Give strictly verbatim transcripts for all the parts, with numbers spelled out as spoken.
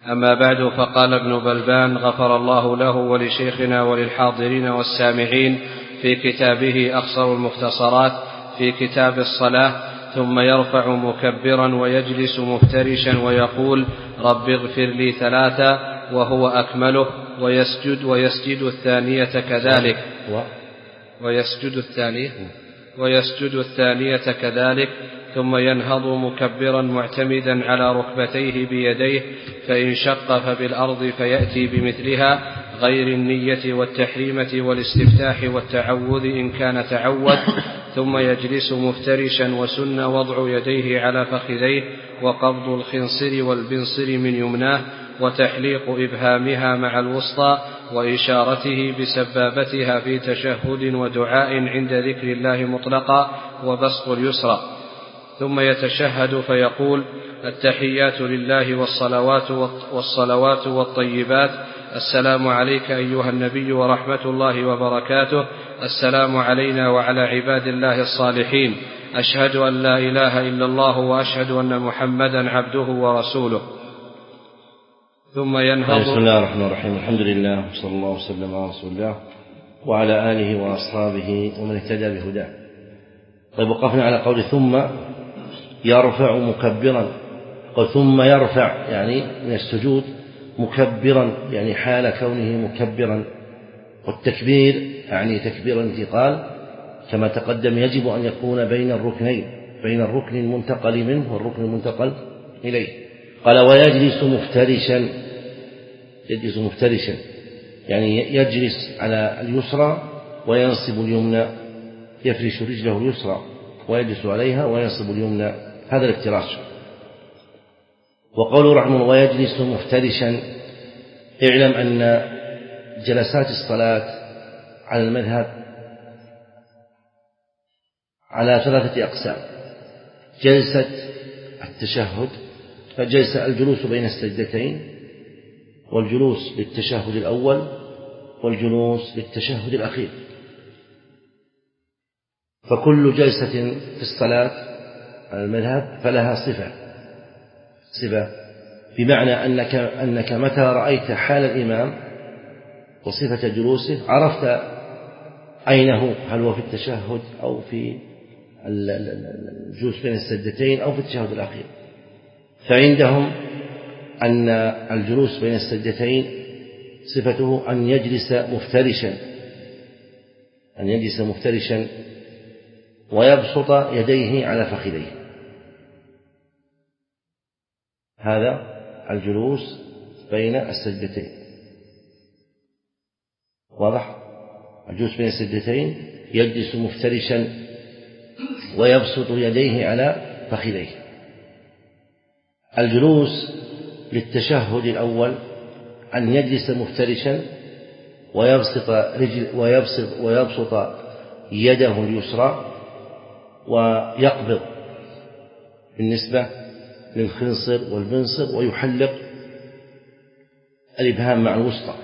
أما بعد، فقال ابن بلبان غفر الله له ولشيخنا وللحاضرين والسامعين في كتابه أقصر المختصرات في كتاب الصلاة: ثم يرفع مكبرا ويجلس مفترشا ويقول رب اغفر لي ثلاثا وهو أكمله، ويسجد ويسجد الثانية كذلك ويسجد الثانية ويسجد الثانية كذلك ثم ينهض مكبرا معتمدا على ركبتيه بيديه، فإن شق فبالأرض فيأتي بمثلها غير النية والتحريمة والاستفتاح والتعوذ إن كان تعود، ثم يجلس مفترشا، وسن وضع يديه على فخذيه وقبض الخنصر والبنصر من يمناه وتحليق إبهامها مع الوسطى وإشارته بسبابتها في تشهد ودعاء عند ذكر الله مطلقا وبسط اليسرى، ثم يتشهد فيقول التحيات لله والصلوات والصلوات والطيبات: السلام عليك أيها النبي ورحمة الله وبركاته، السلام علينا وعلى عباد الله الصالحين، أشهد أن لا إله إلا الله وأشهد أن محمدا عبده ورسوله. ثم ينهض. بسم الله الرحمن الرحيم، الحمد لله وصلى الله وسلم على رسول الله وعلى آله وأصحابه ومن اهتدى بهداه. طيب، وقفنا على قول ثم يرفع مكبرا، ثم يرفع يعني من السجود مكبرا يعني حال كونه مكبرا، والتكبير يعني تكبير الانتقال كما تقدم يجب أن يكون بين الركنين، بين الركن المنتقل منه والركن المنتقل إليه. قال ويجلس مفترشا، يجلس مفترشا يعني يجلس على اليسرى وينصب اليمنى، يفرش رجله اليسرى ويجلس عليها وينصب اليمنى، هذا الافتراش. وقوله رحمه الله ويجلس مفترشا، اعلم أن جلسات الصلاة على المذهب على ثلاثة أقسام: جلسة التشهد، فجلسة الجلوس بين السجدتين، والجلوس للتشهد الأول، والجلوس للتشهد الأخير. فكل جلسة في الصلاة على المذهب فلها صفة صفة بمعنى أنك, أنك متى رأيت حال الإمام وصفة جلوسه عرفت أين هو، هل هو في التشهد أو في الجلوس بين السجدتين أو في التشهد الأخير. فعندهم أن الجلوس بين السجدتين صفته أن يجلس مفترشا أن يجلس مفترشا ويبسط يديه على فخذيه، هذا الجلوس بين السجدتين. واضح؟ الجلوس بين السجدتين يجلس مفترشا ويبسط يديه على فخذيه. الجلوس للتشهد الأول أن يجلس مفترشا ويبسط رجل ويبسط ويبسط يده اليسرى ويقبض بالنسبة للخنصر والبنصر ويحلق الإبهام مع الوسطى.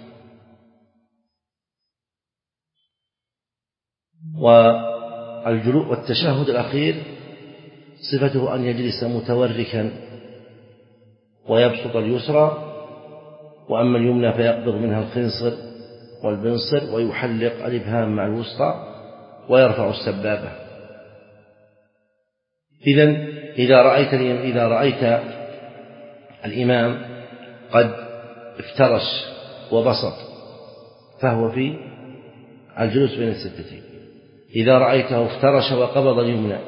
والتشهد الأخير صفته أن يجلس متوركا ويبسط اليسرى، وأما اليمنى فيقبض منها الخنصر والبنصر ويحلق الإبهام مع الوسطى ويرفع السبابة. إذن إذا رأيت إذا رأيت الإمام قد افترش وبسط فهو في الجلوس بين السجدتين. إذا رأيته افترش وقبض اليمنى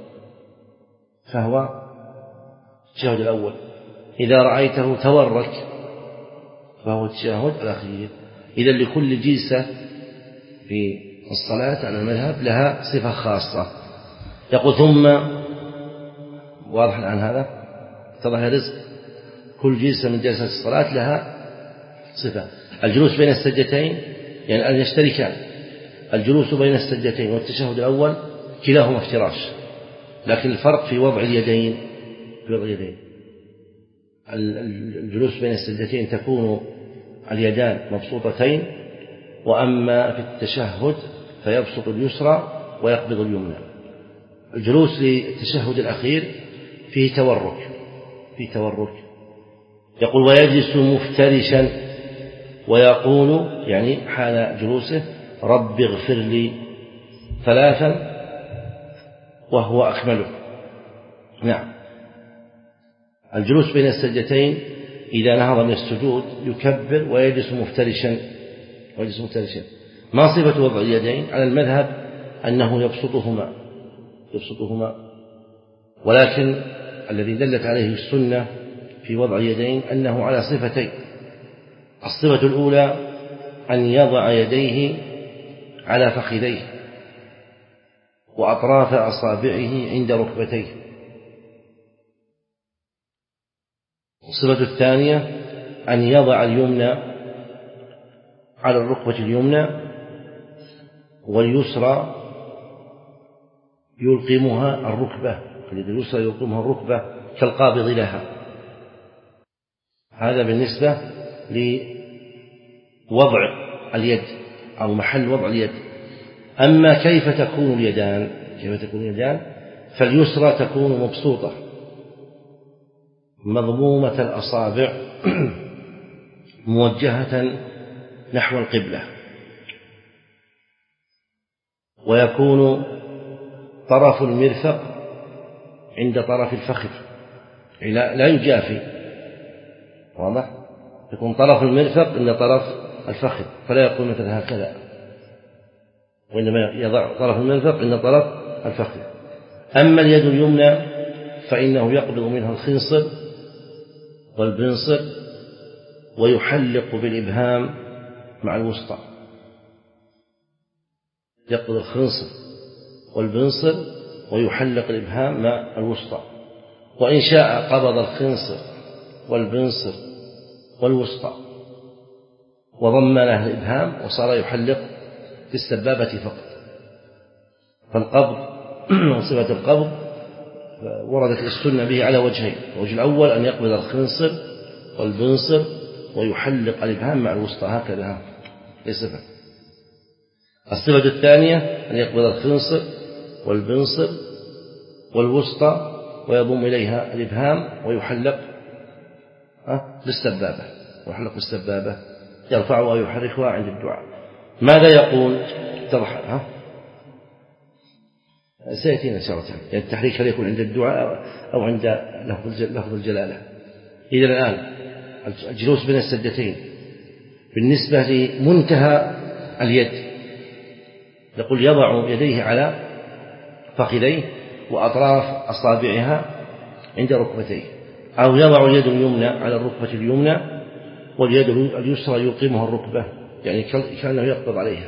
فهو التشهد الأول. إذا رأيته تورك فهو التشهد الأخير. إذا لكل جلسة في الصلاة على المذهب لها صفة خاصة. يقول ثم، واضح الآن هذا اتضح رزق، كل جلسة من جلسات الصلاة لها صفة. الجلوس بين السجدتين يعني أن يشتركان، الجلوس بين السجدتين والتشهد الأول كلاهما افتراش، لكن الفرق في وضع اليدين. في وضع اليدين الجلوس بين السجدتين تكون اليدان مبسوطتين، وأما في التشهد فيبسط اليسرى ويقبض اليمنى. الجلوس للتشهد الأخير فيه تورك فيه تورك يقول ويجلس مفترشا ويقول يعني حال جلوسه رب اغفر لي ثلاثا وهو أكمله. نعم. الجلوس بين السجدتين إذا نهض من السجود يكبر ويجلس مفترشا ويجلس مفترشا. ما صفة وضع اليدين؟ على المذهب أنه يبسطهما يبسطهما ولكن الذي دلت عليه السنة في وضع اليدين أنه على صفتين. الصفة الأولى أن يضع يديه على فخذيه وأطراف أصابعه عند ركبتيه. الصفة الثانية أن يضع اليمنى على الركبة اليمنى واليسرى يلقمها الركبة، اليد اليسرى يلقمها الركبة كالقابض لها. هذا بالنسبة لوضع اليد أو محل وضع اليد. أما كيف تكون اليدان كيف تكون اليدان فاليسرى تكون مبسوطة مضمومة الأصابع موجهة نحو القبلة، ويكون طرف المرفق عند طرف الفخذ لا يجافي، واضح؟ يكون طرف المرفق عند طرف الفخذ فلا يكون مثل هكذا، وإنما يضع طرف المرفق عند طرف الفخذ. أما اليد اليمنى فإنه يقبض منها الخنصر والبنصر ويحلق بالإبهام مع الوسطى، يقبض الخنصر والبنصر ويحلق الإبهام مع الوسطى، وإن شاء قبض الخنصر والبنصر والوسطى وضم له الإبهام وصار يحلق في السبابة فقط. فالقبض صفة القبض وردت السنة به على وجهين: الوجه الأول أن يقبض الخنصر والبنصر ويحلق الإبهام مع الوسطى هكذا لصفة. الصفة الثانية أن يقبض الخنصر والبنصر والوسطى ويضم إليها الإبهام ويحلق بالسبابة ويحلق بالسبابة يرفعها ويحركها عند الدعاء. ماذا يقول؟ تضح ها سيأتينا شرطا، يعني التحريك هل يكون عند الدعاء أو عند لفظ الجلالة. إذا الآن الجلوس بين السجدتين بالنسبة لمنتهى اليد يقول يضع يديه على فخذيه وأطراف أصابعها عند ركبتيه، أو يضع اليد اليمنى على الركبة اليمنى واليد اليسرى يلقمها الركبة، يعني كأنه يقبض عليها.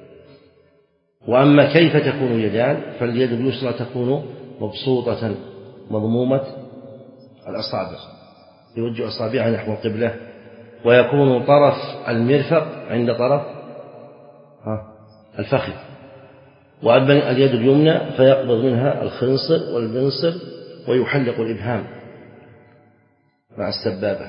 وأما كيف تكون اليدان فاليد اليسرى تكون مبسوطة مضمومة الأصابع يوجه أصابعها نحو القبلة، ويكون طرف المرفق عند طرف الفخذ. وأما اليد اليمنى فيقبض منها الخنصر والبنصر ويحلق الإبهام مع السبابة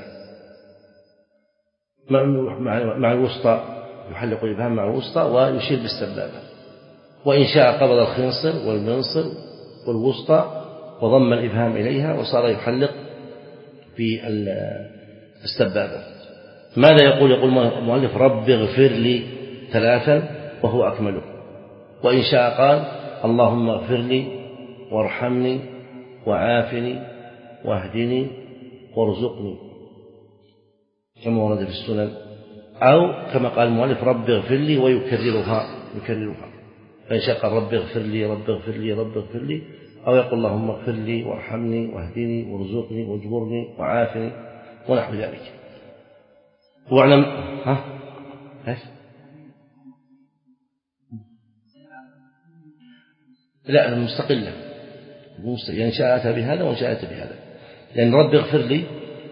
مع الوسطى، يحلق الإبهام مع الوسطى ويشير بالسبابة. وإن شاء قبض الخنصر والبنصر والوسطى وضم الإبهام إليها وصار يحلق في السبابة. ماذا يقول؟ يقول المؤلف رب اغفر لي ثلاثا وهو أكمله. وإن شاء قال اللهم اغفر لي وارحمني وعافني واهدني وارزقني كما ورد في السنن، أو كما قال المؤلف رب اغفر لي ويكررها يكررها فإن شاء قال رب اغفر لي رب اغفر لي رب اغفر لي، أو يقول اللهم اغفر لي وارحمني واهدني وارزقني واجبرني وعافني ونحو ذلك. واعلم ها ايش لا المستقلة يعني شاء أتى بهذا وإن شاء أتى بهذا، لأن رب اغفر لي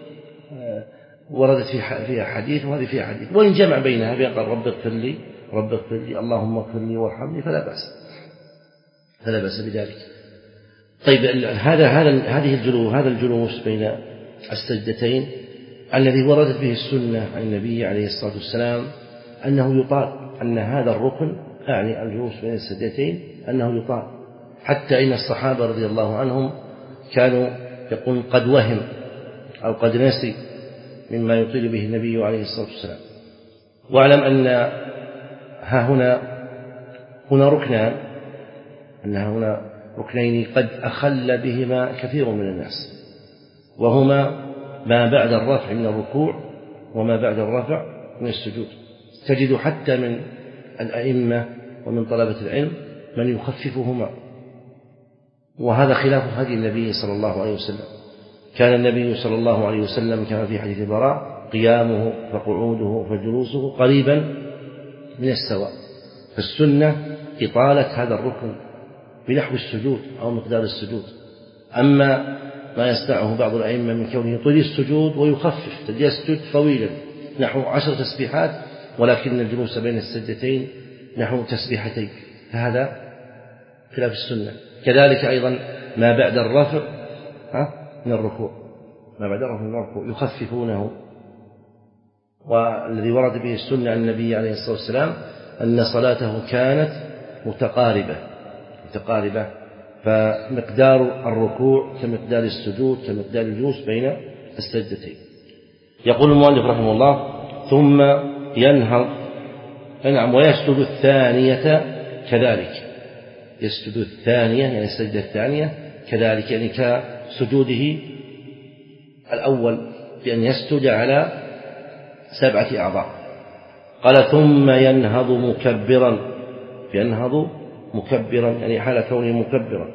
وردت فيها حديث وهذه فيها حديث، وإن جمع بينها بين قال رب اغفر لي رب اغفر لي اللهم اغفر لي وارحمني فلا بأس فلا بأس بذلك. طيب هذا هذا هذه الجلوس هذا الجلوس بين السجدتين الذي وردت به السنة عن النبي عليه الصلاة والسلام أنه يطال، أن هذا الركن أعني الجلوس بين السجدتين أنه يطال، حتى إن الصحابة رضي الله عنهم كانوا يقول قد وهم أو قد نسي مما يطيل به النبي عليه الصلاة والسلام. واعلم أن ها هنا هنا ركنان أن هنا ركنين قد أخل بهما كثير من الناس، وهما ما بعد الرفع من الركوع وما بعد الرفع من السجود. تجد حتى من الأئمة ومن طلبة العلم من يخففهما، وهذا خلاف هدي النبي صلى الله عليه وسلم. كان النبي صلى الله عليه وسلم كما في حديث البراء قيامه فقعوده فجلوسه قريبا من السواء، فالسنة إطالة هذا الركن بنحو السجود أو مقدار السجود. أما ما يصنعه بعض الأئمة من كونه يطيل السجود ويخفف، يسجد طويلا نحو عشر تسبيحات ولكن الجلوس بين السجدتين نحو تسبيحتين، فهذا خلاف السنة. كذلك أيضا ما بعد الرفع من الركوع ما بعد الرفع من الركوع يخففونه. والذي ورد به السنة عن النبي عليه الصلاة والسلام أن صلاته كانت متقاربة متقاربة فمقدار الركوع كمقدار السجود كمقدار الجلوس بين السجدتين. يقول المؤلف رحمه الله: ثم ينهض نعم ويسجد الثانية كذلك، يسجد الثانية يعني السجدة الثانية كذلك، يعني كسجوده الأول بأن يسجد على سبعة أعضاء. قال: ثم ينهض مكبرا، ينهض مكبرا يعني حال كونه مكبرا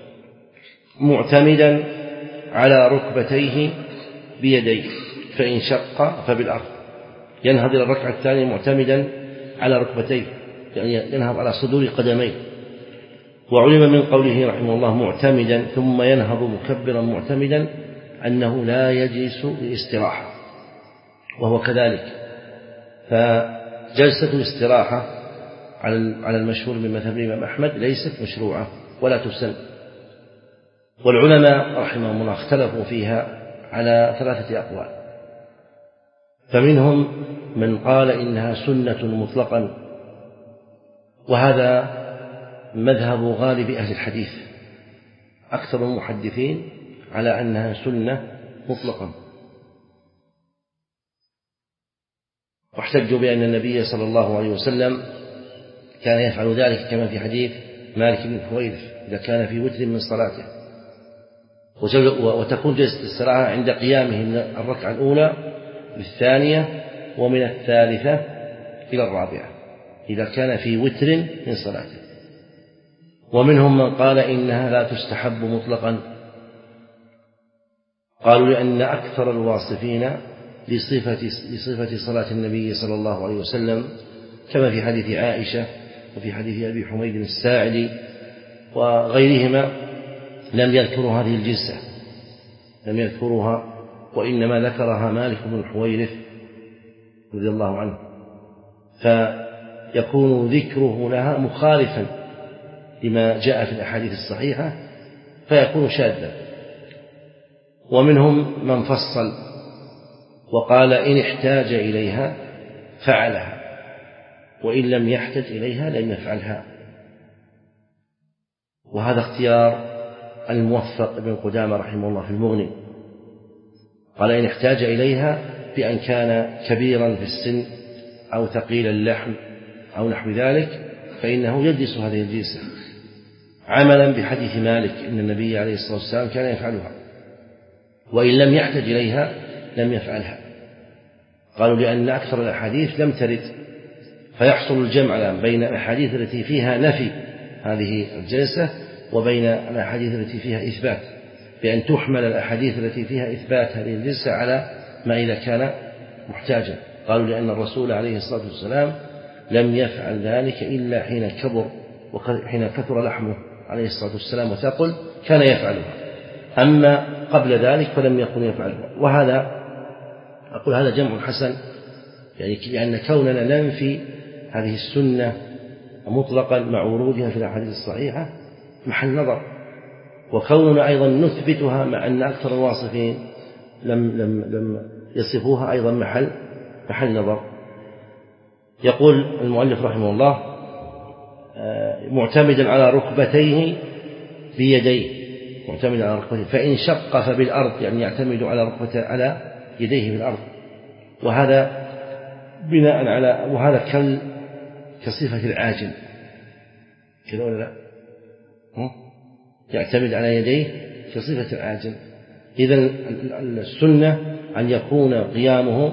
معتمدا على ركبتيه بيديه، فإن شق فبالأرض. ينهض إلى الركعة الثانية معتمدا على ركبتيه، يعني ينهض على صدور قدميه. وعلم من قوله رحمه الله معتمدا ثم ينهض مكبرا معتمدا أنه لا يجلس للاستراحة، وهو كذلك. فجلسة الاستراحة على المشهور من مذهب الإمام أحمد ليست مشروعة ولا تسن. والعلماء رحمهم الله اختلفوا فيها على ثلاثة أقوال، فمنهم من قال إنها سنة مطلقا، وهذا مذهب غالب أهل الحديث، أكثر المحدثين على أنها سنة مطلقا، واحتجوا بأن النبي صلى الله عليه وسلم كان يفعل ذلك كما في حديث مالك بن حويرث إذا كان في وتر من صلاته، وتكون جلسة الاستراحة عند قيامه من الركعة الأولى للثانية ومن الثالثة إلى الرابعة إذا كان في وتر من صلاته. ومنهم من قال إنها لا تستحب مطلقا، قالوا لأن أكثر الواصفين لصفة, لصفة صلاة النبي صلى الله عليه وسلم كما في حديث عائشة وفي حديث أبي حميد الساعدي وغيرهما لم يذكروا هذه الجلسة، لم يذكروها، وإنما ذكرها مالك بن الحويرث رضي الله عنه، فيكون ذكره لها مخالفا لما جاء في الأحاديث الصحيحة فيكون شاذا. ومنهم من فصل وقال إن احتاج إليها فعلها وإن لم يحتج إليها لم يفعلها، وهذا اختيار الموفق ابن قدامة رحمه الله في المغني. قال إن احتاج إليها بأن كان كبيرا في السن أو ثقيل اللحم أو نحو ذلك فإنه يجلس هذه الجلسة عملا بحديث مالك إن النبي عليه الصلاة والسلام كان يفعلها، وإن لم يحتج إليها لم يفعلها. قالوا لأن أكثر الأحاديث لم ترد، فيحصل الجمع بين الأحاديث التي فيها نفي هذه الجلسة وبين الأحاديث التي فيها إثبات، بأن تحمل الأحاديث التي فيها إثبات هذه الجلسة على ما إذا كان محتاجا. قالوا لأن الرسول عليه الصلاة والسلام لم يفعل ذلك إلا حين كبر وحين كثر لحمه عليه الصلاة والسلام وثقل كان يفعلها، أما قبل ذلك فلم يكن يفعلها. وهذا أقول هذا جمع حسن، يعني لأن كوننا ننفي هذه السنة مطلقا مع ورودها في الأحاديث الصحيحة محل نظر، وكوننا أيضا نثبتها مع أن أكثر الواصفين لم, لم, لم يصفوها أيضا محل, محل نظر. يقول المؤلف رحمه الله معتمدا على ركبتيه بيديه، معتمدا على ركبتيه، فإن شق فبالأرض يعني يعتمد على ركبته على يديه بالأرض، وهذا بناء على وهذا كال كصفة العاجل كذا ولا لا؟ يعتمد على يديه كصفة العاجل. إذن السنة أن يكون قيامه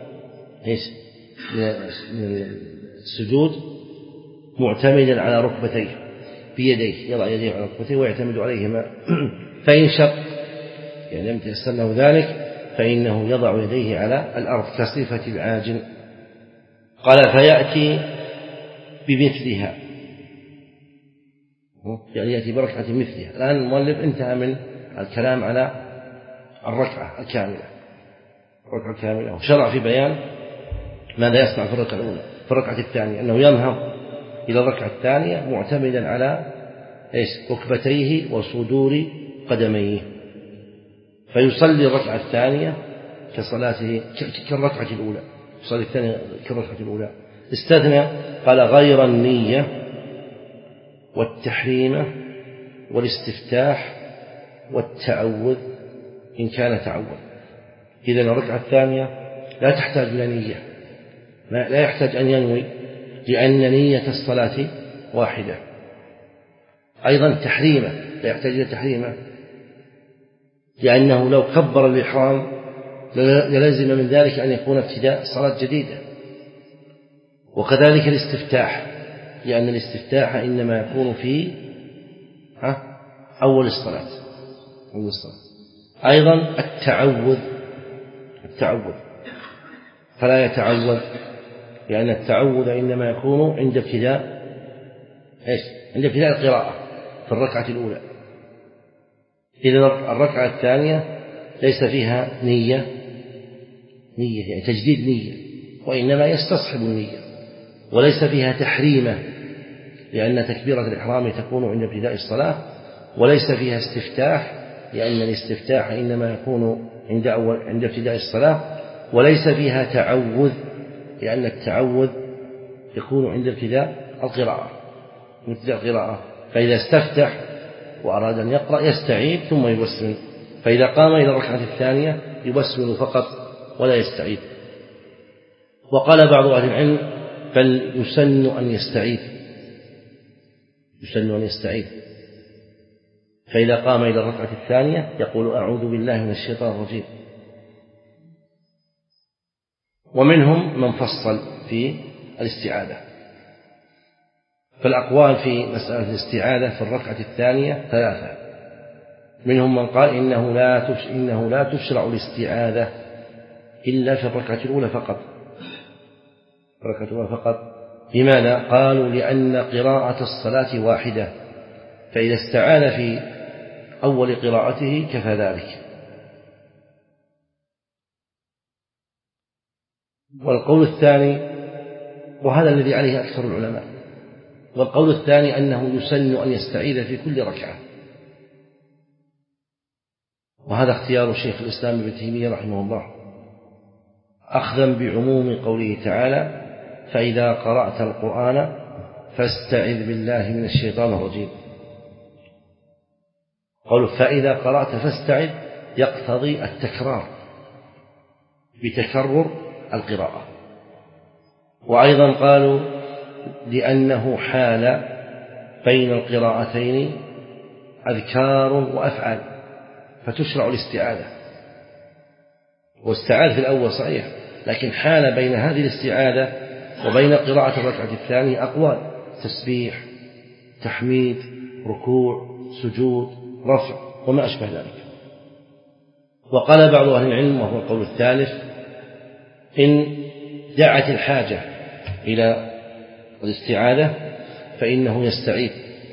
من السجود معتمدا على ركبتيه بيديه، يضع يديه على ركبتيه ويعتمد عليهما. فإن شق يعني لم يتيسر له ذلك فإنه يضع يديه على الأرض كصفة العاجل. قال فيأتي بمثلها، يعني يأتي بركعة مثلها. الآن المؤلف انتهى من الكلام على الركعة الكاملة الركعة الكاملة وشرع في بيان ماذا يصنع في الركعة الأولى. في الركعة الثانية أنه ينهض إلى الركعة الثانية معتمدا على إيش ركبتيه وصدور قدميه، فيصلي الركعة الثانية كصلاته كالركعة الأولى، يصلي الثانية كالركعة الأولى. استثنى قال غير النية والتحريمة والاستفتاح والتعوذ إن كان تعوذ. إذن الركعة الثانية لا تحتاج إلى نية، لا يحتاج أن ينوي لأن نية الصلاة واحدة. أيضا تحريمة لا يحتاج إلى تحريمة لأنه لو كبر الإحرام للزم من ذلك أن يكون ابتداء صلاة جديدة. وكذلك الاستفتاح لأن الاستفتاح إنما يكون في أول الصلاة. أول الصلاة. أيضا التعوذ التعوذ فلا يتعوذ لأن التعوذ إنما يكون عند ابتداء إيش عند ابتداء القراءة في الركعة الأولى. إذن الركعة الثانية ليس فيها نية نية يعني تجديد نية، وإنما يستصحب النية، وليس فيها تحريمة لأن تكبيرة الإحرام تكون عند ابتداء الصلاة، وليس فيها استفتاح لأن الاستفتاح إنما يكون عند أول عند ابتداء الصلاة، وليس فيها تعوذ لأن التعوذ يكون عند ابتداء القراءة ابتداء القراءة. فإذا استفتح وأراد أن يقرأ يستعيد ثم يبسم، فإذا قام إلى الركعة الثانية يبسم فقط ولا يستعيد. وقال بعض أهل العلم بل يسن أن يستعيد يسن أن يستعيد فإذا قام إلى الركعة الثانية يقول أعوذ بالله من الشيطان الرجيم. ومنهم من فصل في الاستعاذة، فالأقوال في مسألة الاستعاذة في الركعة الثانية ثلاثة. منهم من قال إنه لا تش إنه لا تشرع الاستعاذة إلا في الركعة الأولى فقط الركعة الأولى فقط. لماذا؟ قالوا لأن قراءة الصلاة واحدة، فإذا استعاذ في أول قراءته كفى ذلك. والقول الثاني وهذا الذي عليه أكثر العلماء والقول الثاني أنه يسن أن يستعيذ في كل ركعة، وهذا اختيار شيخ الإسلام ابن تيمية رحمه الله أخذا بعموم قوله تعالى فإذا قرأت القرآن فاستعذ بالله من الشيطان الرجيم. قالوا فإذا قرأت فاستعذ يقتضي التكرار بتكرر القراءة. وأيضا قالوا لأنه حال بين القراءتين أذكار وأفعال فتشرع الاستعاذة، واستعاذ في الأول صحيح، لكن حال بين هذه الاستعاذة وبين قراءة الركعة الثانية أقوال تسبيح تحميد ركوع سجود رفع وما أشبه ذلك. وقال بعض أهل العلم وهو القول الثالث إن دعت الحاجة إلى الاستعاذة فإنه يستعيد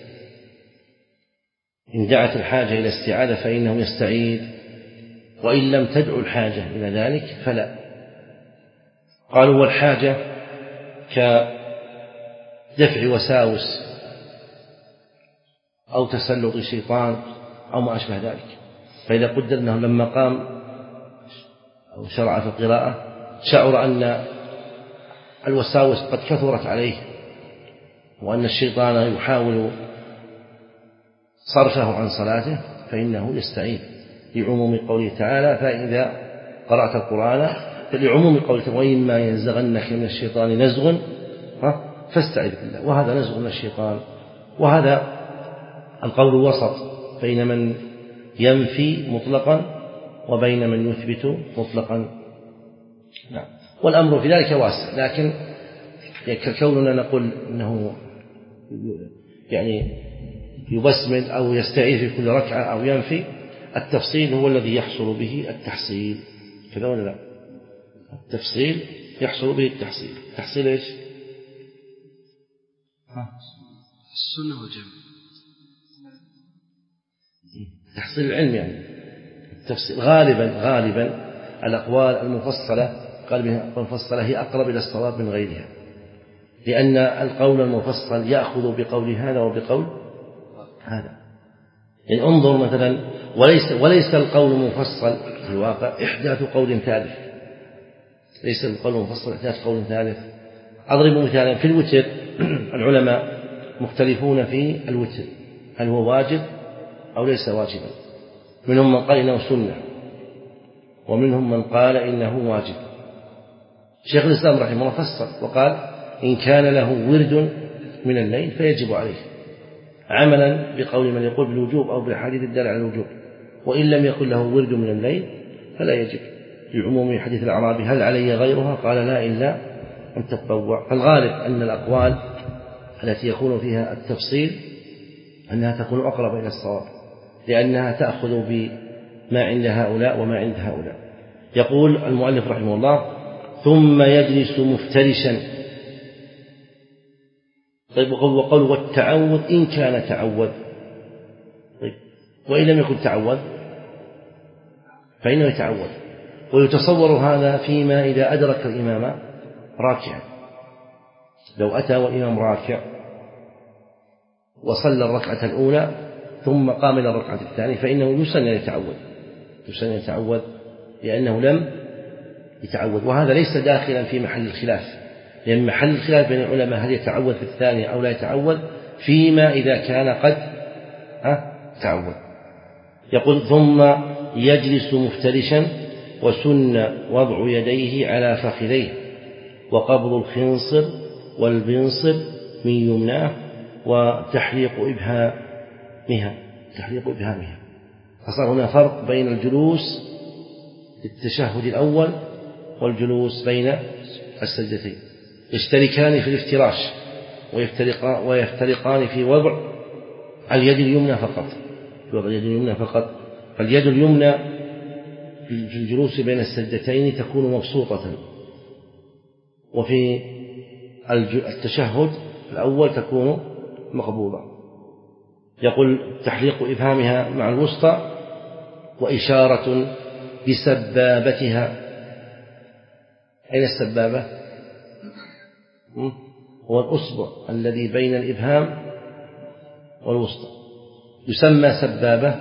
إن دعت الحاجة إلى الاستعاذة فإنه يستعيد وإن لم تدع الحاجة إلى ذلك فلا. قالوا والحاجة كدفع وساوس أو تسلط الشيطان أو ما أشبه ذلك. فإذا قدر أنه لما قام أو شرع في القراءة شعر أن الوساوس قد كثرت عليه وأن الشيطان يحاول صرفه عن صلاته فإنه يستعيد لعموم قوله تعالى فإذا قرأت القرآن لعموم قوله وإما ينزغنك من الشيطان نزغ فاستعذ بالله، وهذا نزغ من الشيطان. وهذا القول وسط بين من ينفي مطلقا وبين من يثبت مطلقا. نعم. والأمر في ذلك واسع، لكن كوننا نقول إنه يعني يبسمل أو يستعيذ في كل ركعة أو ينفي، التفصيل هو الذي يحصل به التحصيل، كذا ولا لا؟ التفصيل يحصل به التحصيل. التحصيل إيش؟ السنة والجمع، تحصيل العلم يعني التفصيل. غالبا غالبا الأقوال المفصلة قال المفصلة هي أقرب إلى الصواب من غيرها، لأن القول المفصل يأخذ بقول هذا وبقول هذا. يعني انظر مثلا، وليس, وليس القول المفصل في الواقع إحداث قول ثالث، ليس القول المفصل إحداث قول ثالث. أضرب مثالا في الوتر. العلماء مختلفون في الوتر، هل هو واجب أو ليس واجبا. منهم من قال إنه سنة، ومنهم من قال إنه واجب. شيخ الإسلام رحمه الله فصل وقال إن كان له ورد من الليل فيجب عليه، عملا بقول من يقول بالوجوب أو بالحديث الدال على الوجوب. وإن لم يكن له ورد من الليل فلا يجب، لعموم حديث الأعرابي هل علي غيرها؟ قال لا إلا أن تتطوع. فالغالب أن الأقوال التي يكون فيها التفصيل أنها تكون أقرب إلى الصواب، لأنها تأخذ بما عند هؤلاء وما عند هؤلاء. يقول المؤلف رحمه الله ثم يجلس مفترشا. طيب وقول والتعوذ إن كان تعوذ، طيب وإن لم يكن تعوذ فإنه يتعوذ. ويتصور هذا فيما إذا أدرك الإمام راكعا، لو أتى والإمام راكع وصلى الركعة الأولى ثم قام إلى الركعة الثانية فإنه يسن يتعوذ، يسن يتعوذ لأنه لم يتعوذ. وهذا ليس داخلا في محل الخلاف، لأن محل الخلاف بين العلماء هل يتعوذ في الثانية أو لا يتعوذ فيما إذا كان قد تعوذ. يقول ثم يجلس مفترشا وسن وضع يديه على فخذيه وقبض الخنصر والبنصر من يمناه وتحليق إبهامها، تحليق إبهامها. فصار هنا فرق بين الجلوس التشهد الأول والجلوس بين السجدتين، يشتركان في الافتراش ويفترقان, ويفترقان في وضع اليد اليمنى فقط، في وضع اليد اليمنى فقط. فاليد اليمنى في الجلوس بين السجدتين تكون مبسوطة، وفي التشهد الأول تكون مقبوضة. يقول تحليق إبهامها مع الوسطى وإشارة بسبابتها. أين السبابة؟ هو الأصبع الذي بين الإبهام والوسطى، يسمى سبابة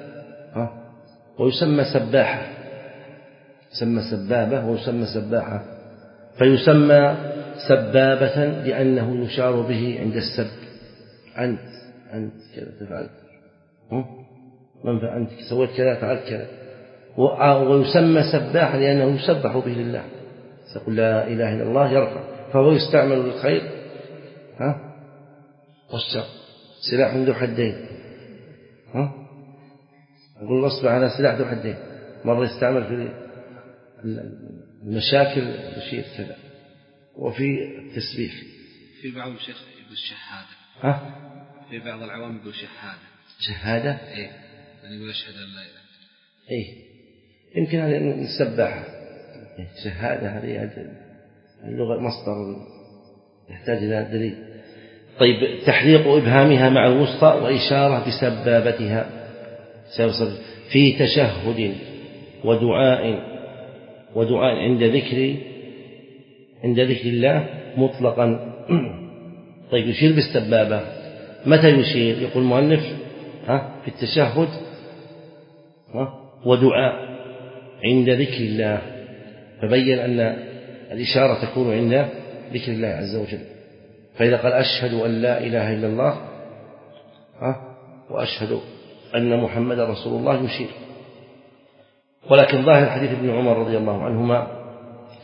ويسمى سباحة، يسمى سبابة ويسمى سباحة. فيسمى سبابة لأنه يشار به عند السب، أنت أنت كذا تفعل، من فأنت سويت كذا فعلت كذا. ويسمى سباحا لأنه يسبح به لله، يقول لا إله إلا الله يرفع، فهو يستعمل للخير ها والشر، سلاح ذو حدين. ها أقول أصبح على سلاح ذو حدين، مرة يستعمل في المشاكل يشير كذا، وفي التسبيح. في بعض الشيخ يقول شهادة، ها في بعض العوام يقول شهادة. شهادة إيه يعني يقول أشهد أن لا إله. إيه يمكن هذه السباحة شهادة، هذه اللغة مصدر يحتاج إلى دليل. طيب تحليق إبهامها مع الوسطى وإشارة بسبابتها في تشهد ودعاء ودعاء عند ذكر عند ذكر الله مطلقا. طيب يشير بالسبابة متى يشير؟ يقول المؤلف ها في التشهد ها ودعاء عند ذكر الله، فبين أن الإشارة تكون عند ذكر الله عز وجل. فإذا قال أشهد أن لا إله إلا الله ها وأشهد أن محمد رسول الله يشير. ولكن ظاهر حديث ابن عمر رضي الله عنهما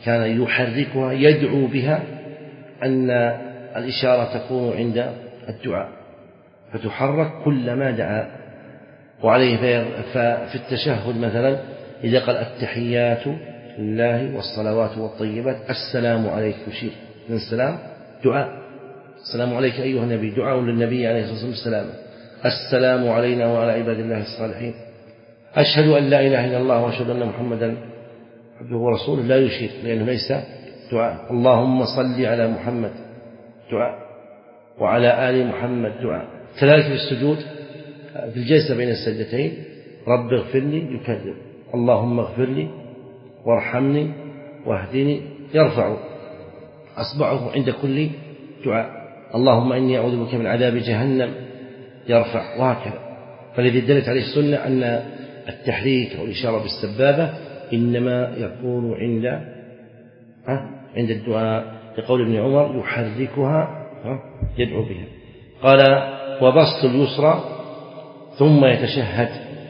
كان يحركها يدعو بها، أن الإشارة تكون عند الدعاء فتحرك كلما دعا. وعليه ففي التشهد مثلا إذا قال التحيات لله والصلوات والطيبات السلام عليك، يشير من السلام دعاء، السلام عليك أيها النبي، دعاء للنبي عليه الصلاة والسلام، السلام علينا وعلى عباد الله الصالحين، أشهد أن لا إله إلا الله وأشهد أن محمدا عبده ورسوله، لا يشير لأنه ليس دعاء. اللهم صل على محمد دعاء، وعلى آل محمد دعاء. كذلك في السجود في الجلسة بين السجدتين رب اغفر لي يكرر، اللهم اغفر لي وارحمني واهدني، يرفع أصبعه عند كل دعاء، اللهم إني أعوذ بك من عذاب جهنم، يرفع، وهكذا. فالذي دلت عليه السنة أن التحريك أو الإشارة بالسبابة إنما يكون عند عند الدعاء، لقول ابن عمر يحركها يدعو بها. قال وبسط اليسرى ثم يتشهد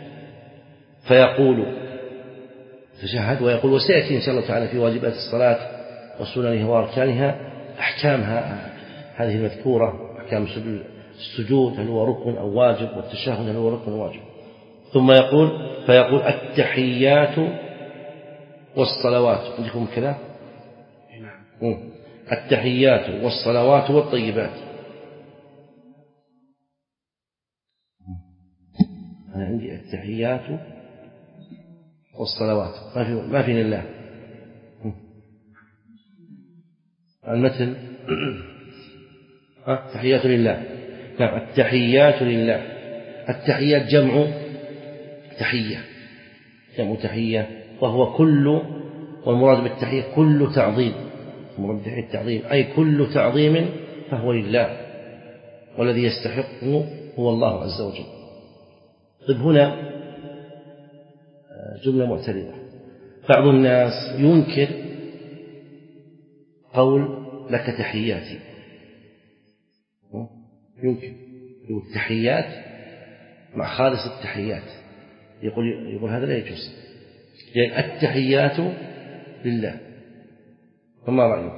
فيقول تشهد ويقول. وسيأتي إن شاء الله تعالى في واجبات الصلاة وسننها وأركانها أحكامها هذه المذكورة، أحكام السجود هل هو ركن أو واجب، والتشهد هل هو ركن أو واجب. ثم يقول فيقول التحيات والصلوات، عندكم كذا التحيات والصلوات والطيبات. أنا عندي التحيات والصلوات، ما في ما في لله المثل التحيات لله. نعم التحيات لله، التحيات جمع تحية، جمع تحية، وهو كل، والمراد بالتحية كل تعظيم، المراد بالتحية التعظيم أي كل تعظيم فهو لله، والذي يستحقه هو الله عز وجل. طيب هنا جملة معترضة، بعض الناس ينكر قول لك تحياتي، يمكن يقول التحيات مع خالص التحيات، يقول يقول هذا لا يجوز، يعني التحيات لله. فما رأيك؟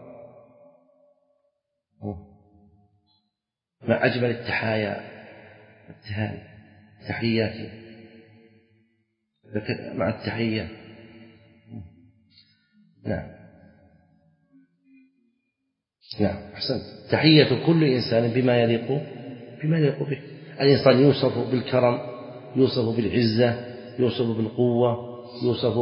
ما أجمل التحايا التهاني تحياتي مع التحية. نعم نعم أحسنت. تحية كل إنسان بما يليق بما يليق به. الإنسان يوصف بالكرم، يوصف بالعزة، يوصف بالقوة، يوصف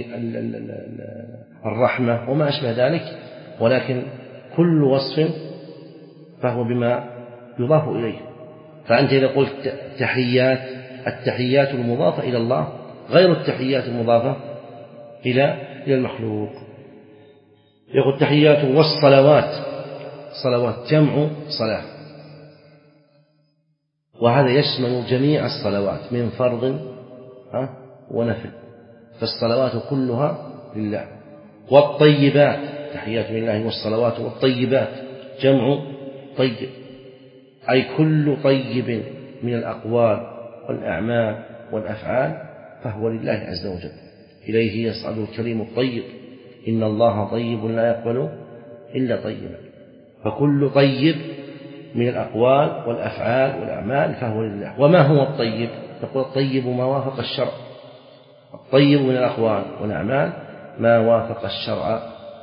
بالرحمة وما أشبه ذلك، ولكن كل وصف فهو بما يضاف إليه. فأنت إذا قلت تحيات، التحيات المضافة إلى الله غير التحيات المضافة إلى إلى المخلوق. يقول التحيات والصلوات، صلوات جمع صلاة، وهذا يشمل جميع الصلوات من فرض ونفل، فالصلوات كلها لله. والطيبات، تحيات لله والصلوات والطيبات جمع طيب، أي كل طيب من الأقوال والأعمال والأفعال فهو لله عز وجل. إليه يصعد الكلم الطيب، إن الله طيب لا يقبل إلا طيبا. فكل طيب من الأقوال والأفعال والأعمال فهو لله. وما هو الطيب؟ تقول الطيب ما وافق الشرع، الطيب من الأقوال والأعمال ما وافق الشرع،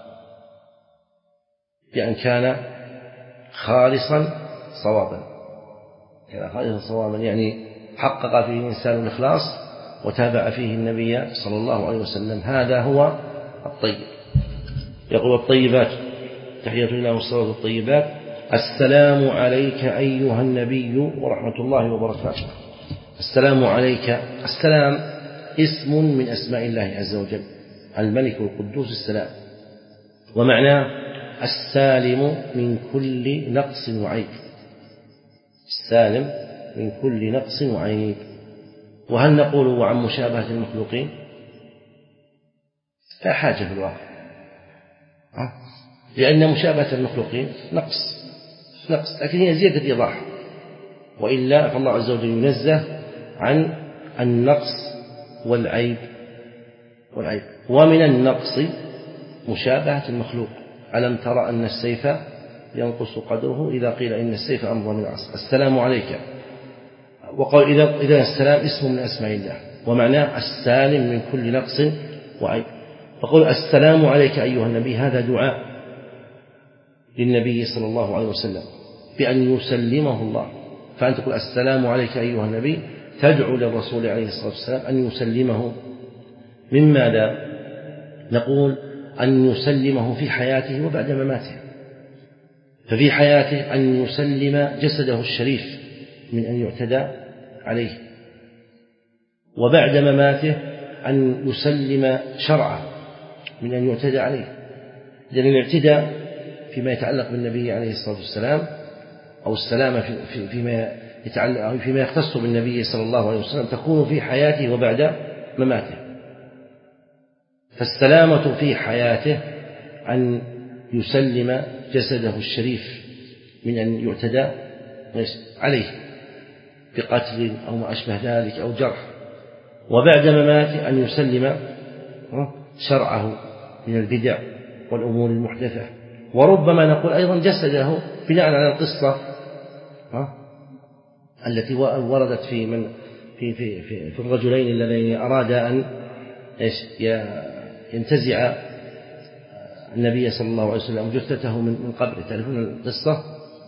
بأن كان خالصا صوابا، كان خالصا صوابا يعني حقق فيه الإنسان الإخلاص وتابع فيه النبي صلى الله عليه وسلم، هذا هو الطيب. يقول الطيبات، تحية الله والصلاة والطيبات، السلام عليك أيها النبي ورحمة الله وبركاته. السلام عليك، السلام اسم من أسماء الله عز وجل، الملك القدوس السلام، ومعناه السالم من كل نقص وعيب، السالم من كل نقص وعيب. وهل نقول عن مشابهة المخلوقين؟ لا حاجة في الواقع، لأن مشابهة المخلوقين نقص نقص لكن هي زيادة إيضاح، وإلا فالله عز وجل ينزه عن النقص والعيب والعيب. ومن النقص مشابهة المخلوق. ألم ترى أن السيف ينقص قدره إذا قيل إن السيف أمضى من العصا. السلام عليك، وقال إذا إذا السلام اسم من أسماء الله ومعناه السالم من كل نقص وعيب. فقل السلام عليك أيها النبي، هذا دعاء للنبي صلى الله عليه وسلم بأن يسلمه الله. فأنت تقول السلام عليك أيها النبي، تدعو للرسول عليه الصلاة والسلام أن يسلمه من ماذا؟ نقول أن يسلمه في حياته وبعد مماته. ففي حياته أن يسلم جسده الشريف من أن يعتدى عليه، وبعد مماته أن يسلم شرعه من أن يعتدى عليه. لأن الاعتداء فيما يتعلق بالنبي عليه الصلاة والسلام أو السلامة فيما يتعلق فيما يختص بالنبي صلى الله عليه وسلم تكون في حياته وبعد مماته. فالسلامة في حياته أن يسلم جسده الشريف من أن يعتدى عليه بقتل أو ما أشبه ذلك أو جرح، وبعد مماته أن يسلم شرعه من البدع والأمور المحدثة. وربما نقول أيضا جسده بناء على القصة التي وردت في من في في في, في الرجلين اللذين أرادا أن ينتزع النبي صلى الله عليه وسلم جثته من قبره. تعرفون القصة؟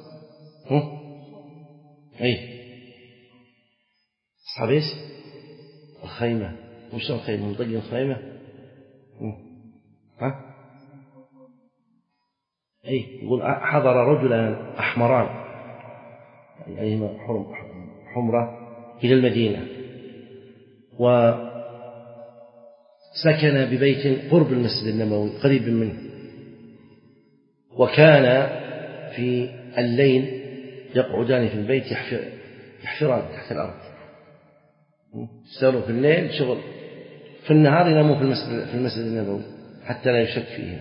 أي أصحاب إيش؟ الخيمة. وش الخيمة؟ مضيق الخيمة؟ ها؟ أي يقول حضر رجلان أحمران أي حمرة إلى المدينة، وسكن ببيت قرب المسجد النبوي قريب منه، وكان في الليل يقعدان في البيت يحفران تحت الأرض، يشتغلوا في الليل شغل، في النهار يناموا في المسجد في المسجد النبوي حتى لا يشك فيهم.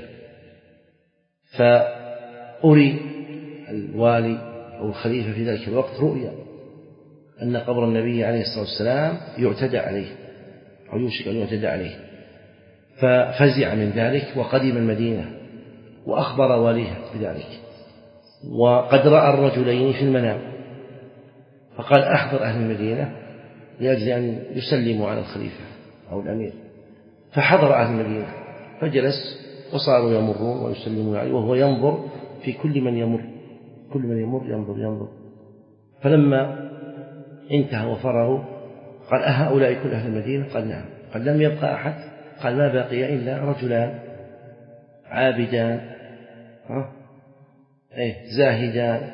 فأري الوالي أو الخليفة في ذلك الوقت رؤيا أن قبر النبي عليه الصلاة والسلام يعتدى عليه أو يوشك أن يعتدى عليه، ففزع من ذلك وقدم المدينة وأخبر واليها بذلك، وقد رأى الرجلين في المنام، فقال أحضر أهل المدينة لأجل أن يسلموا على الخليفة أو الأمير. فحضر أهل المدينة فجلس وصاروا يمرون ويسلمون عليه وهو ينظر في كل من يمر، كل من يمر ينظر ينظر. فلما انتهى وفرغوا قال أهؤلاء كل أهل المدينة؟ قال نعم. قال لم يبقى أحد؟ قال ما بقي إلا رجلان عابدان ها إيه زاهدان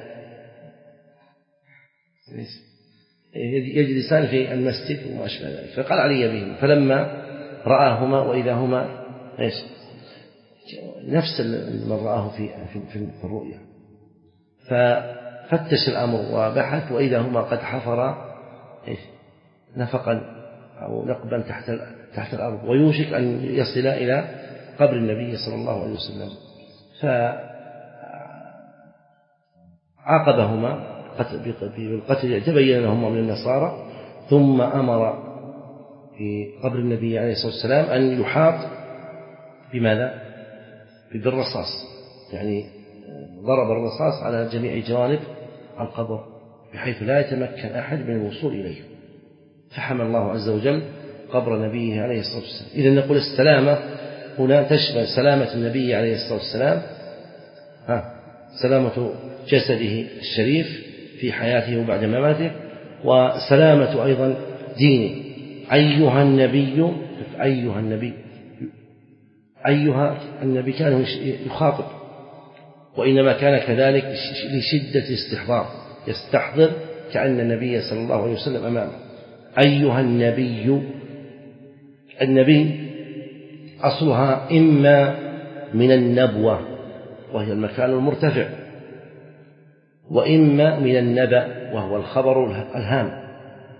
يجلسان في المسجد وما أشبه ذلك. فقال علي بهم، فلما رآهما وإذا هما إيش نفس من رآه في في الرؤيا، ففتش الأمر وبحث وإذا هما قد حفرا إيش نفقا أو نقبا تحت تحت الأرض، ويوشك أن يصل إلى قبر النبي صلى الله عليه وسلم. فعاقبهما بالقتل، تبين لهما من النصارى، ثم أمر في قبر النبي عليه الصلاة والسلام أن يحاط بماذا؟ بالرصاص، يعني ضرب الرصاص على جميع جوانب القبر بحيث لا يتمكن أحد من الوصول إليه. فحمى الله عز وجل قبر نبيه عليه الصلاة والسلام. إذن نقول السلامة هنا تشمل سلامة النبي عليه الصلاة والسلام، ها سلامة جسده الشريف في حياته وبعد مماته، وسلامة أيضا دينه. أيها النبي، أيها النبي، أيها النبي كان يخاطب، وإنما كان كذلك لشدة الاستحضار، يستحضر كأن النبي صلى الله عليه وسلم أمامه. أيها النبي، النبي أصلها إما من النبوة وهي المكان المرتفع، وإما من النبأ وهو الخبر الهام،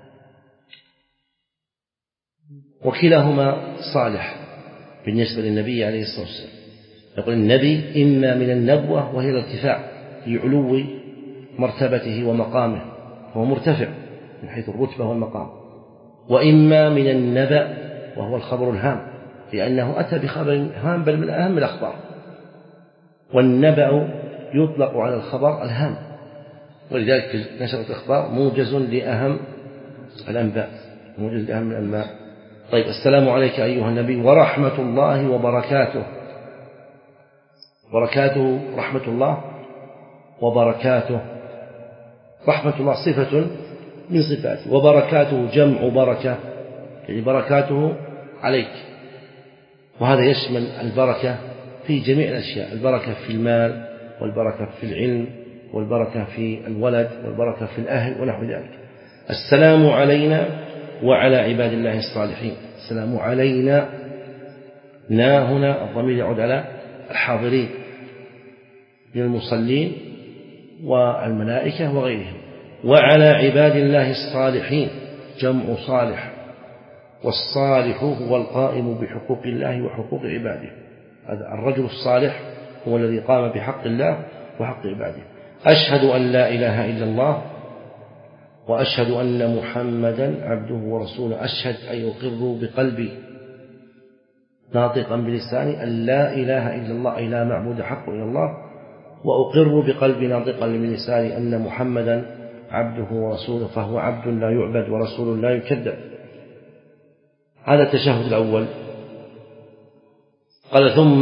وكلاهما صالح بالنسبة للنبي عليه الصلاة والسلام. يقول النبي إما من النبوة وهي الارتفاع لعلو مرتبته ومقامه، هو مرتفع من حيث الرتبة والمقام، وإما من النبأ وهو الخبر الهام لأنه أتى بخبر هام بل من أهم الأخبار، والنبأ يطلق على الخبر الهام، ولذلك في نشرة الأخبار موجز لأهم الأنباء، موجز لأهم الأنباء. طيب، السلام عليك أيها النبي ورحمة الله وبركاته. بركاته رحمة الله وبركاته. رحمة الله صفة من صفاته، وبركاته جمع بركة، يعني بركاته عليك، وهذا يشمل البركة في جميع الأشياء، البركة في المال، والبركة في العلم، والبركة في الولد، والبركة في الأهل ونحو ذلك. السلام علينا وعلى عباد الله الصالحين. السلام علينا، نا هنا الضمير يعود على الحاضرين من المصلين والملائكة وغيرهم. وعلى عباد الله الصالحين جمع صالح، والصالح هو القائم بحقوق الله وحقوق عباده. هذا الرجل الصالح هو الذي قام بحق الله وحق عباده. أشهد أن لا إله إلا الله وأشهد أن محمدا عبده ورسوله. أشهد أي أقر بقلبي ناطقا بلساني أن لا إله إلا الله، أي لا معبود حق إلا الله، وأقر بقلبي ناطقا بلساني أن محمدا عبده ورسوله، فهو عبد لا يعبد ورسول لا يكذب. هذا التشهد الأول. قال ثم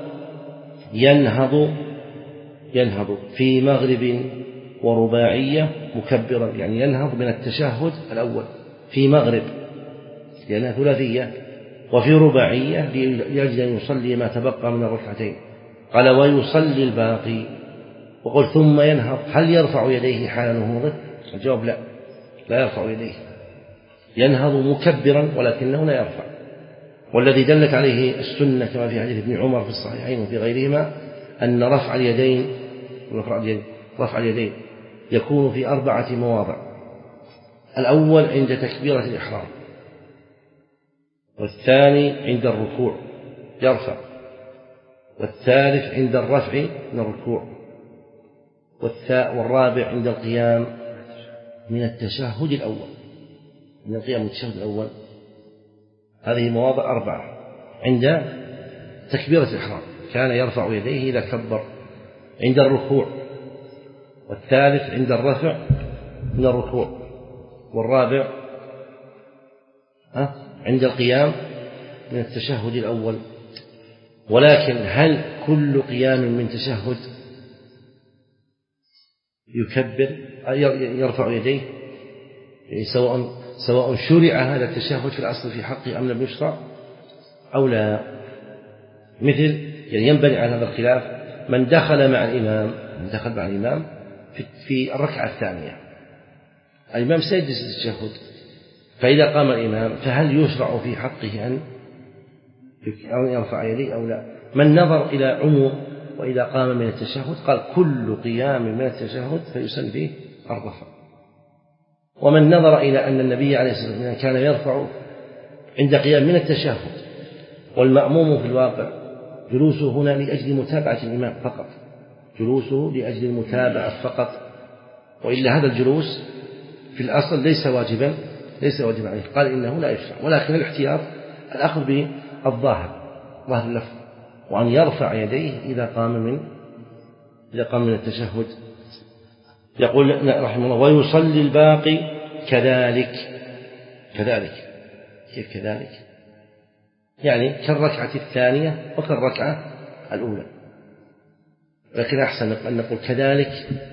ينهض ينهض في مغرب ورباعية مكبرا، يعني ينهض من التشهد الأول في مغرب لأنها ثلاثية، وفي رباعية لأجل أن يصلي ما تبقى من الركعتين. قال ويصلي الباقي. وقل ثم ينهض، هل يرفع يديه حال نهوضه؟ الجواب لا، لا يرفع يديه، ينهض مكبرا ولكنه لا يرفع. والذي دلت عليه السنة كما في حديث ابن عمر في الصحيحين وفي غيرهما أن رفع اليدين رفع اليدين يكون في أربعة مواضع. الأول عند تكبيرة الإحرام، والثاني عند الركوع يرفع، والثالث عند الرفع من الركوع، والرابع عند القيام من التشهد الأول من القيام من التشهد الأول. هذه مواضع أربعة. عند تكبيرة الإحرام كان يرفع يديه إذا كبر، عند الركوع، والثالث عند الرفع من الركوع، والرابع عند القيام من التشهد الأول. ولكن هل كل قيام من تشهد يكبر يرفع يديه؟ يعني سواء سواء شرع هذا التشهد في الأصل في حقه أم لم يشرع أو لا. مثل يعني ينبني على هذا الخلاف من دخل مع الإمام من دخل مع الإمام في الركعة الثانية، الإمام سيجلس التشهد، فإذا قام الإمام فهل يشرع في حقه أن يرفع يديه أو لا؟ من نظر إلى عموم وإذا قام من التشهد قال كل قيام من التشهد فيسن فيه الرفع. ومن نظر إلى أن النبي عليه الصلاة والسلام كان يرفع عند قيام من التشهد، والمأموم في الواقع جلوسه هنا لأجل متابعة الإمام فقط، جلوسه لأجل المتابعة فقط، وإلا هذا الجلوس في الأصل ليس واجبا ليس واجبا عليه. قال إنه لا يشرع، ولكن الاحتياط الأخذ بالظاهر ظاهر اللفظ، وأن يرفع يديه إذا قام من إذا قام من التشهد. يقول رحمه الله ويصلي الباقي كذلك. كذلك كيف كذلك؟ يعني كالركعة الثانية وكالركعة الأولى، لكن أحسن أن نقول كذلك،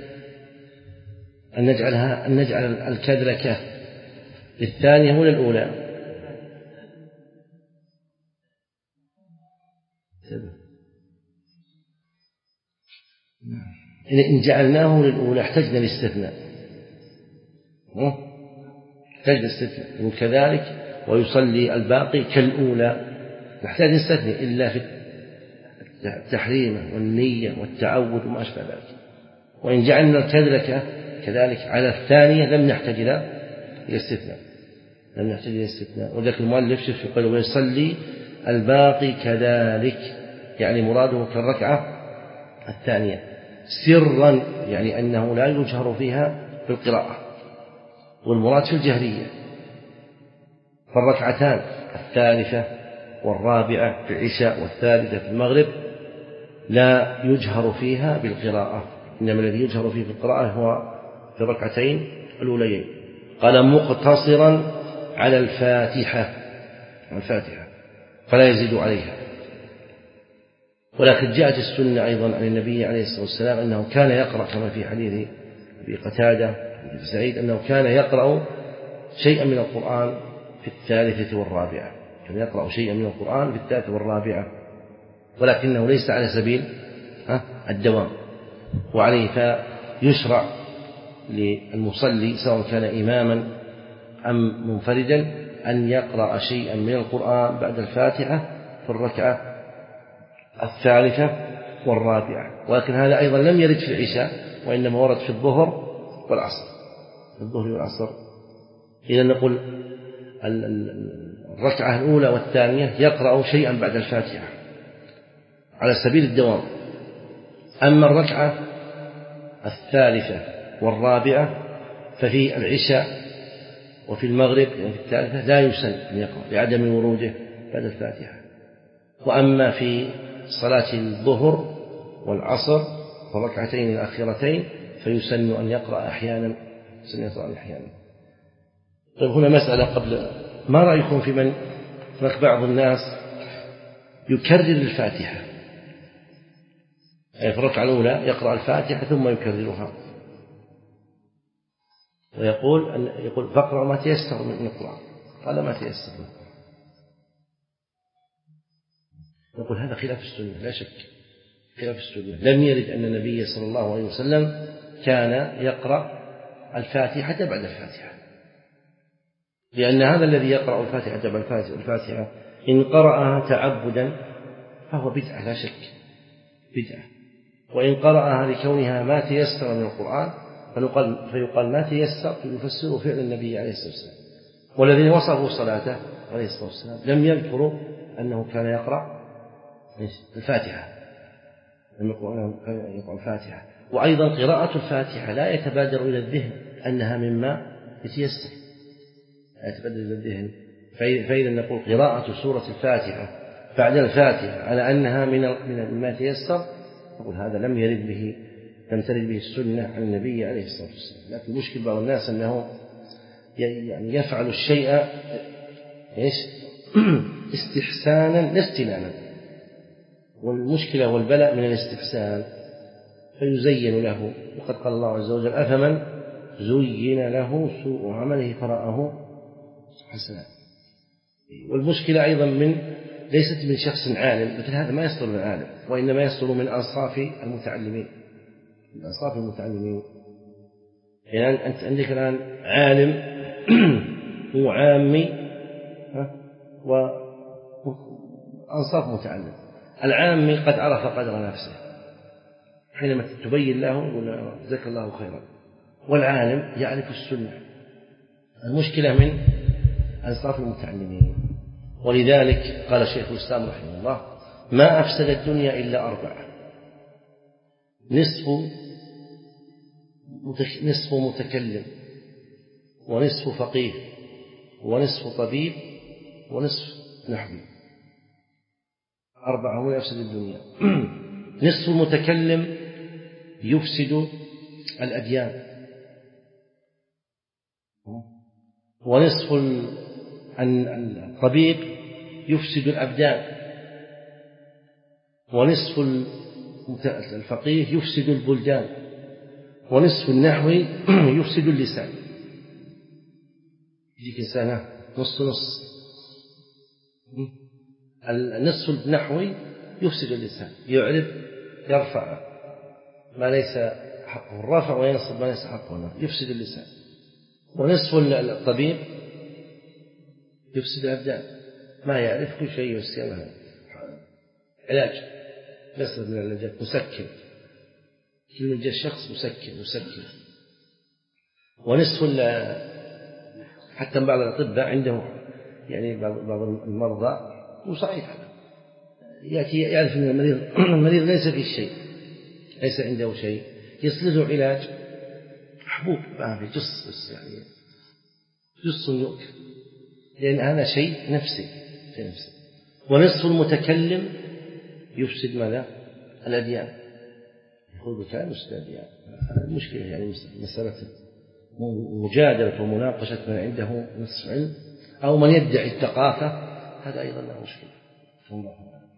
أن نجعلها أن نجعل الكذلكة للثانية ولا الأولى؟ إن جعلناه للأولى احتجنا الاستثناء احتجنا الاستثناء وكذلك ويصلي الباقي كالأولى، نحتاج نستثني إلا في التحريم والنية والتعود وما أشبه ذلك. وإن جعلنا الكذلك كذلك على الثانية لم نحتاج إلى الاستثناء لم نحتاج إلى الاستثناء. وذلك المؤلف شوف يقول ويصلي الباقي كذلك، يعني مراده كالركعة الثانية سرا، يعني أنه لا يجهر فيها بالقراءة، والمراد في الجهرية. فالركعتان الثالثة والرابعة في العشاء والثالثة في المغرب لا يجهر فيها بالقراءة، إنما الذي يجهر فيه بالقراءة هو في الركعتين الأوليين. قال مقتصرا على الفاتحة الفاتحة فلا يزيد عليها. ولكن جاءت السنة أيضا عن النبي عليه الصلاة والسلام أنه كان يقرأ كما في حديث أبي قتادة بن سعيد أنه كان يقرأ شيئا من القرآن في الثالثة والرابعة، كان يقرأ شيئا من القرآن في الثالثة والرابعة، ولكنه ليس على سبيل الدوام. وعليه فيشرع للمصلي سواء كان إماما أم منفردا أن يقرأ شيئا من القرآن بعد الفاتحة في الركعة الثالثة والرابعة. ولكن هذا أيضا لم يرد في العشاء، وإنما ورد في الظهر والعصر، في الظهر والعصر. إذا نقول الركعة الأولى والثانية يقرأ شيئا بعد الفاتحة على سبيل الدوام. أما الركعة الثالثة والرابعة ففي العشاء وفي المغرب يعني في الثالثة لا يسن أن يقرأ لعدم وروده بعد الفاتحة. وأما في صلاة الظهر والعصر والركعتين الأخيرتين فيسن أن يقرأ أحيانا يسن يقرأ أحيانا. طيب هنا مسألة قبل، ما رأيكم في من هناك بعض الناس يكرر الفاتحة، يعني في الركعة الأولى يقرأ الفاتحة ثم يكررها ويقول أن يقول فاقرأ ما تيسر من القرآن، قال ما تيسر، نقول هذا خلاف السنة لا شك، خلاف السنة. لم يرد أن النبي صلى الله عليه وسلم كان يقرأ الفاتحة بعد الفاتحة، لأن هذا الذي يقرأ الفاتحة بعد الفاتحة إن قرأها تعبدا فهو بدعة لا شك، بدعة. وإن قرأها لكونها ما تيسر من القرآن فيقال, فيقال ما تيسر يفسر فعل النبي عليه الصلاة والسلام. والذين وصفوا صلاته عليه الصلاة والسلام لم يذكروا أنه كان يقرأ الفاتحة، لم يقرأ أنه كان يقرأ الفاتحة. وأيضا قراءة الفاتحة لا يتبادر إلى الذهن أنها مما يتيسر، لا يتبادر إلى الذهن. فإذا نقول قراءة سورة الفاتحة بعد الفاتحة على أنها من مما يتيسر، نقول هذا لم يرد به لم ترد به السنة عن النبي عليه الصلاة والسلام. لكن مشكل بعض الناس أنه يعني يفعل الشيء إيش استحسانا لا استنانا، والمشكلة والبلاء من الاستحسان فيزين له. وقد قال الله عز وجل أفمن زين له سوء عمله فرآه حسنا. والمشكلة أيضا من ليست من شخص عالم، مثل هذا ما يصدر من عالم، وإنما يصدر من أنصاف المتعلمين، من أنصاف المتعلمين. يعني أنت عندك الآن عالم وعامي وأنصاف متعلم. العامي قد عرف قدر نفسه حينما تبين له يقول جزاك الله خيرا، والعالم يعرف السنة. المشكلة من أنصاف المتعلمين. ولذلك قال شيخ الإسلام رحمه الله ما أفسد الدنيا إلا أربعة: نصف نصف متكلم، ونصف فقيه، ونصف طبيب، ونصف نحوي. أربعة هم يفسد الدنيا. نصف المتكلم يفسد الأديان، ونصف الطبيب يفسد الأبدان، ونصف الفقيه يفسد البلدان، ونصف النحوي يفسد اللسان. يجيك إنسانة نص نص. النصف النحوي يفسد اللسان، يعرف يرفع ما ليس حقه الرفع وينصب ما ليس حقه يفسد اللسان. ونصف الطبيب يفسد الأبدان، ما يعرف كل شيء يسير علاج، يصرف من العلاجات مسكن، كل جاء الشخص مسكن مسكن. ونصف حتى بعض الأطباء عنده يعني بعض المرضى وصحيح يأتي يعرف أن المريض المريض ليس فيه شيء، ليس عنده شيء، يصل علاج حبوب ما في جص يعني جص يؤكل، لأن هذا شيء نفسي شيء نفسي. ونصف المتكلم يفسد ماذا؟ الأديان، يقول بكلام يفسد الأديان. المشكلة يعني مسألة مجادلة ومناقشة من عنده نصف علم أو من يدعي الثقافة، هذا أيضا له مشكلة.